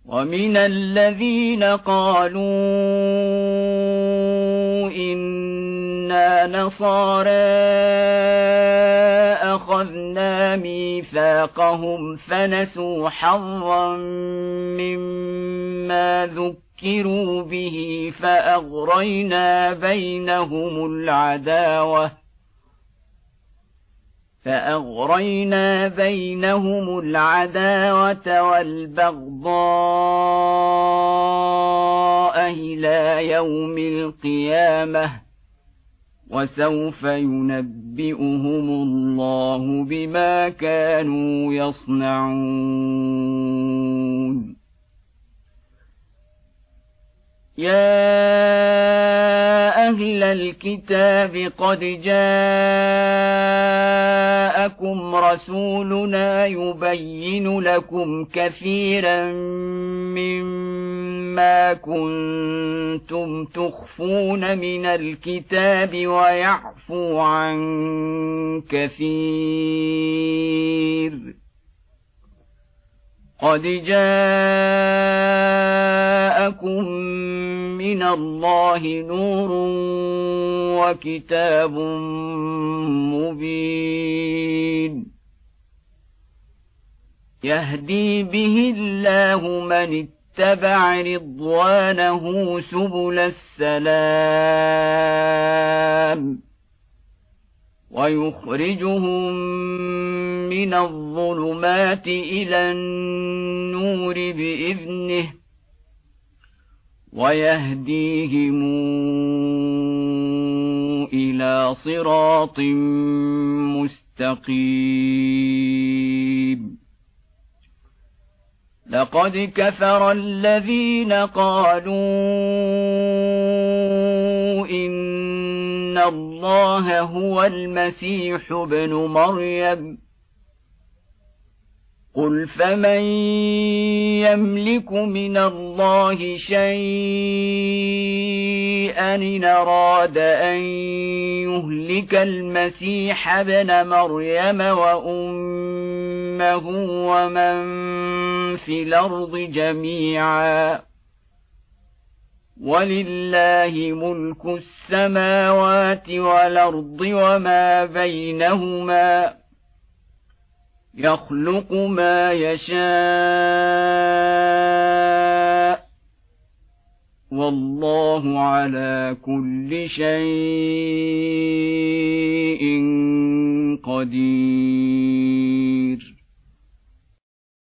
ومن الذين قالوا إنا نصارى أخذنا ميثاقهم فنسوا حظا مما ذكروا به فأغرينا بينهم العداوة والبغضاء إلى يوم القيامة وسوف ينبئهم الله بما كانوا يصنعون يا أهل الكتاب قد جاءكم رسولنا يبين لكم كثيرا مما كنتم تخفون من الكتاب ويعفو عن كثير قد جاءكم من الله نور وكتاب مبين يهدي به الله من اتبع رضوانه سبل السلام ويخرجهم من الظلمات إلى النور بإذنه ويهديهم إلى صراط مستقيم لقد كفر الذين قالوا إن الله هو المسيح ابن مريم قل فمن يملك من الله شيئا إن أراد أن يهلك المسيح ابن مريم وأمه ومن في الأرض جميعا ولله ملك السماوات والأرض وما بينهما يخلق ما يشاء والله على كل شيء قدير